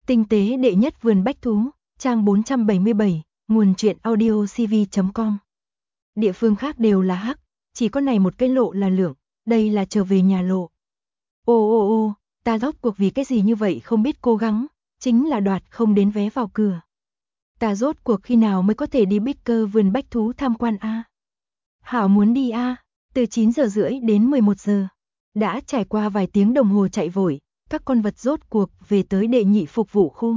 Tinh tế đệ nhất vườn bách thú, trang 477, nguồn truyện audio cv.com. Địa phương khác đều là hắc, chỉ có này một cái lộ là lượng, đây là trở về nhà lộ. Ô, ta rốt cuộc vì cái gì như vậy không biết cố gắng, chính là đoạt không đến vé vào cửa. Ta rốt cuộc khi nào mới có thể đi Bicker vườn bách thú tham quan a? Hảo muốn đi a, từ 9 giờ rưỡi đến 11 giờ. Đã trải qua vài tiếng đồng hồ chạy vội, các con vật rốt cuộc về tới đệ nhị phục vụ khu.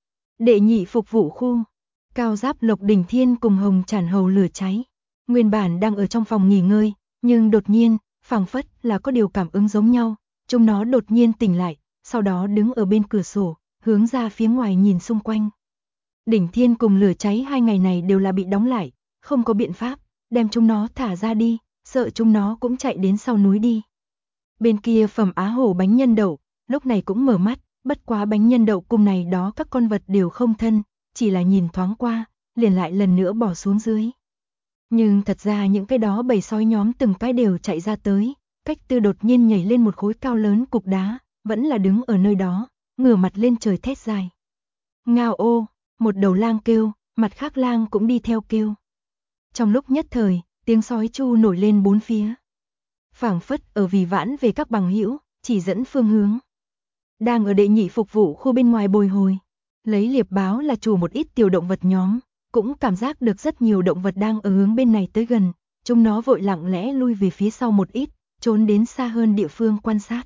Đệ nhị phục vụ khu, Cao Giáp Lộc Đỉnh Thiên cùng Hồng Trản Hầu lửa cháy. Nguyên bản đang ở trong phòng nghỉ ngơi, nhưng đột nhiên, phảng phất là có điều cảm ứng giống nhau, chúng nó đột nhiên tỉnh lại, sau đó đứng ở bên cửa sổ, hướng ra phía ngoài nhìn xung quanh. Đỉnh Thiên cùng lửa cháy 2 ngày này đều là bị đóng lại, không có biện pháp, đem chúng nó thả ra đi, sợ chúng nó cũng chạy đến sau núi đi. Bên kia Phẩm Á Hổ bánh nhân đậu, lúc này cũng mở mắt, bất quá bánh nhân đậu cùng này đó các con vật đều không thân, chỉ là nhìn thoáng qua, liền lại lần nữa bỏ xuống dưới. Nhưng thật ra những cái đó bầy sói nhóm từng cái đều chạy ra tới, Cách Tư đột nhiên nhảy lên một khối cao lớn cục đá, vẫn là đứng ở nơi đó, ngửa mặt lên trời thét dài. Ngao ô, một đầu lang kêu, mặt khác lang cũng đi theo kêu. Trong lúc nhất thời, tiếng sói chu nổi lên bốn phía. Phảng phất ở vì vãn về các bằng hữu, chỉ dẫn phương hướng. Đang ở đệ nhị phục vụ khu bên ngoài bồi hồi, lấy liệp báo là chủ một ít tiểu động vật nhóm, cũng cảm giác được rất nhiều động vật đang ở hướng bên này tới gần, chúng nó vội lặng lẽ lui về phía sau một ít, trốn đến xa hơn địa phương quan sát.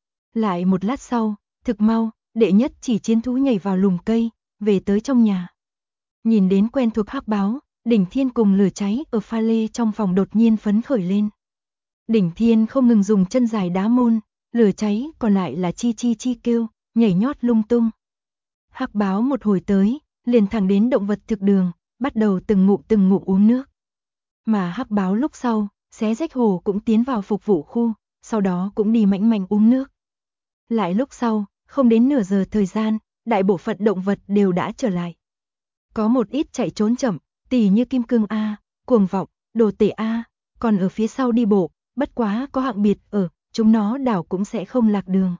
Lại một lát sau, thực mau, đệ nhất chỉ chiến thú nhảy vào lùm cây, về tới trong nhà. Nhìn đến quen thuộc hắc báo, Đỉnh Thiên cùng lửa cháy ở pha lê trong phòng đột nhiên phấn khởi lên. Đỉnh Thiên không ngừng dùng chân dài đá môn, lửa cháy còn lại là chi chi chi kêu, nhảy nhót lung tung. Hắc báo một hồi tới, liền thẳng đến động vật thực đường, bắt đầu từng ngụm uống nước. Mà hắc báo lúc sau, xé rách hồ cũng tiến vào phục vụ khu, sau đó cũng đi mãnh uống nước. Lại lúc sau, không đến nửa giờ thời gian, đại bộ phận động vật đều đã trở lại. Có một ít chạy trốn chậm, tỉ như Kim Cương A, Cuồng Vọng, Đồ Tể A, còn ở phía sau đi bộ, bất quá có hạng biệt ở, chúng nó đảo cũng sẽ không lạc đường.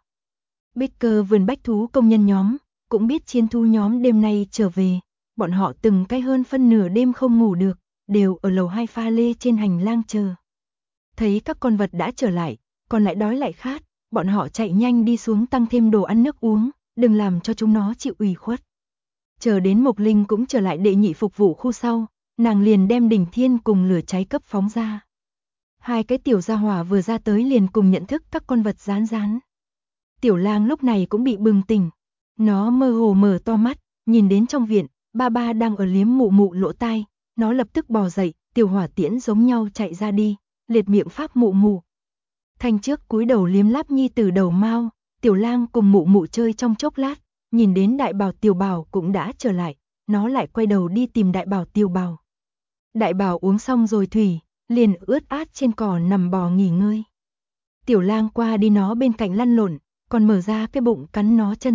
Bicker vườn bách thú công nhân nhóm, cũng biết chiến thú nhóm đêm nay trở về, bọn họ từng cái hơn phân nửa đêm không ngủ được, đều ở lầu 2 pha lê trên hành lang chờ. Thấy các con vật đã trở lại, còn lại đói lại khát, bọn họ chạy nhanh đi xuống tăng thêm đồ ăn nước uống, đừng làm cho chúng nó chịu ủy khuất. Chờ đến Mộc Linh cũng trở lại đệ nhị phục vụ khu sau, nàng liền đem Đỉnh Thiên cùng lửa cháy cấp phóng ra. Hai cái tiểu gia hỏa vừa ra tới liền cùng nhận thức các con vật rán. Tiểu lang lúc này cũng bị bừng tỉnh, nó mơ hồ mở to mắt, nhìn đến trong viện, ba đang ở liếm mụ lỗ tai, nó lập tức bò dậy, tiểu hỏa tiễn giống nhau chạy ra đi, liệt miệng pháp mụ. Thanh trước cúi đầu liếm láp nhi từ đầu mao, tiểu lang cùng mụ chơi trong chốc lát, nhìn đến đại bảo tiểu bảo cũng đã trở lại, nó lại quay đầu đi tìm đại bảo tiểu bảo. Đại bảo uống xong rồi thủy, liền ướt át trên cỏ nằm bò nghỉ ngơi. Tiểu lang qua đi nó bên cạnh lăn lộn, còn mở ra cái bụng cắn nó chân.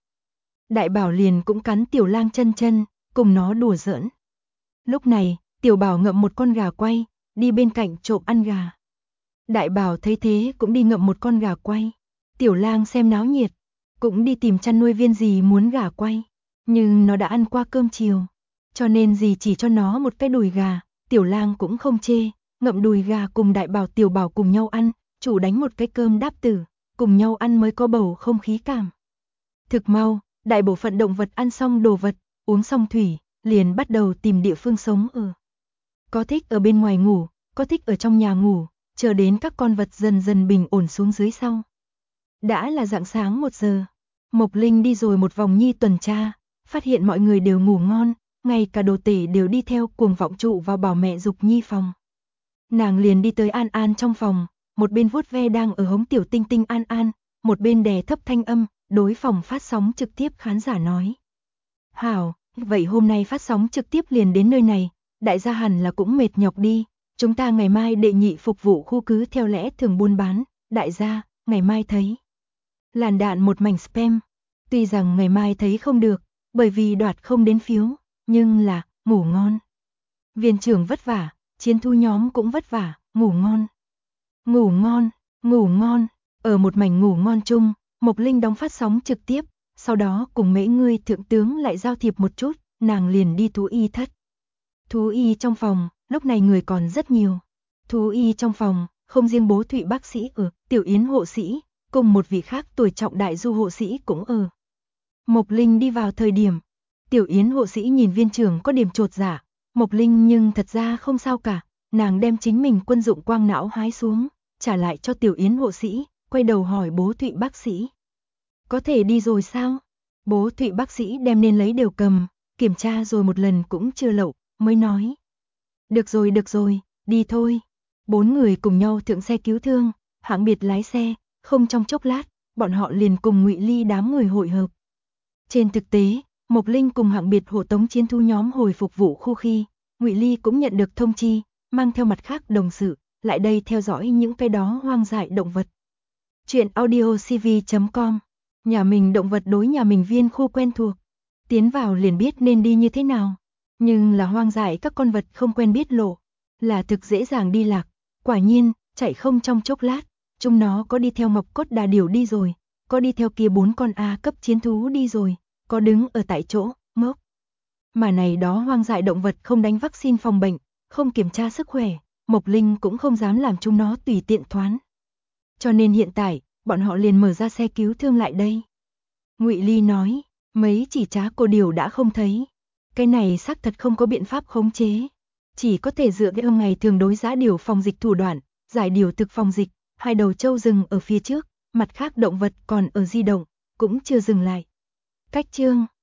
Đại bảo liền cũng cắn tiểu lang chân, cùng nó đùa giỡn. Lúc này, tiểu bảo ngậm một con gà quay, đi bên cạnh trộm ăn gà. Đại bảo thấy thế cũng đi ngậm một con gà quay. Tiểu lang xem náo nhiệt, cũng đi tìm chăn nuôi viên gì muốn gà quay. Nhưng nó đã ăn qua cơm chiều, cho nên dì chỉ cho nó một cái đùi gà. Tiểu lang cũng không chê, ngậm đùi gà cùng đại bảo tiểu bảo cùng nhau ăn, chủ đánh một cái cơm đáp tử, cùng nhau ăn mới có bầu không khí cảm. Thực mau, đại bộ phận động vật ăn xong đồ vật, uống xong thủy, liền bắt đầu tìm địa phương sống ở. Có thích ở bên ngoài ngủ, có thích ở trong nhà ngủ, chờ đến các con vật dần bình ổn xuống dưới sau. Đã là rạng sáng 1 giờ, Mộc Linh đi rồi một vòng nhi tuần tra, phát hiện mọi người đều ngủ ngon, ngay cả Đồ Tể đều đi theo Cuồng Vọng trụ vào bảo mẹ Dục Nhi phòng. Nàng liền đi tới An trong phòng, một bên vuốt ve đang ở hống tiểu tinh tinh An, một bên đè thấp thanh âm, đối phòng phát sóng trực tiếp khán giả nói. Hảo, vậy hôm nay phát sóng trực tiếp liền đến nơi này, đại gia hẳn là cũng mệt nhọc đi, chúng ta ngày mai đệ nhị phục vụ khu cứ theo lẽ thường buôn bán, đại gia, ngày mai thấy. Làn đạn một mảnh spam, tuy rằng ngày mai thấy không được, bởi vì đoạt không đến phiếu, nhưng là, ngủ ngon. Viên trưởng vất vả, chiến thu nhóm cũng vất vả, ngủ ngon. Ngủ ngon, ở một mảnh ngủ ngon chung, Mộc Linh đóng phát sóng trực tiếp, sau đó cùng Mễ ngươi thượng tướng lại giao thiệp một chút, nàng liền đi thú y thất. Thú y trong phòng, lúc này người còn rất nhiều. Thú y trong phòng, không riêng Bố Thụy bác sĩ ở, Tiểu Yến hộ sĩ, cùng một vị khác tuổi trọng đại Du hộ sĩ cũng ở. Mộc Linh đi vào thời điểm, Tiểu Yến hộ sĩ nhìn viên trưởng có điểm chột dạ, Mộc Linh nhưng thật ra không sao cả, nàng đem chính mình quân dụng quang não hái xuống, trả lại cho Tiểu Yến hộ sĩ, quay đầu hỏi Bố Thụy bác sĩ. Có thể đi rồi sao? Bố Thụy bác sĩ đem nên lấy đều cầm, kiểm tra rồi một lần cũng chưa lậu, mới nói. Được rồi, đi thôi. 4 người cùng nhau thượng xe cứu thương, Hạng Biệt lái xe, không trong chốc lát, bọn họ liền cùng Ngụy Ly đám người hội hợp. Trên thực tế, Mộc Linh cùng Hạng Biệt hộ tống chiến thú nhóm hồi phục vụ khu khi, Ngụy Ly cũng nhận được thông chi, mang theo mặt khác đồng sự, lại đây theo dõi những cái đó hoang dại động vật. Chuyện audiocv.com, nhà mình động vật đối nhà mình viên khu quen thuộc, tiến vào liền biết nên đi như thế nào, nhưng là hoang dại các con vật không quen biết lộ, là thực dễ dàng đi lạc, quả nhiên, chạy không trong chốc lát, chúng nó có đi theo Mộc Cốt Đà Điểu đi rồi, có đi theo kia 4 con A cấp chiến thú đi rồi, có đứng ở tại chỗ, ngốc. Mà này đó hoang dại động vật không đánh vaccine phòng bệnh, không kiểm tra sức khỏe, Mộc Linh cũng không dám làm chúng nó tùy tiện thoán. Cho nên hiện tại, bọn họ liền mở ra xe cứu thương lại đây. Ngụy Ly nói, mấy chỉ trá cô điều đã không thấy. Cái này xác thật không có biện pháp khống chế. Chỉ có thể dựa theo ngày thường đối giá điều phòng dịch thủ đoạn, giải điều thực phòng dịch, 2 đầu trâu rừng ở phía trước, mặt khác động vật còn ở di động, cũng chưa dừng lại. Cách chương